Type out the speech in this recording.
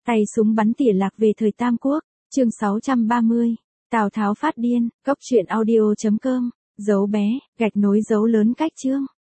Tay súng bắn tỉa lạc về thời Tam Quốc, chương 630, Tào Tháo phát điên, cốc truyện audio.com, dấu bé, gạch nối dấu lớn cách chương.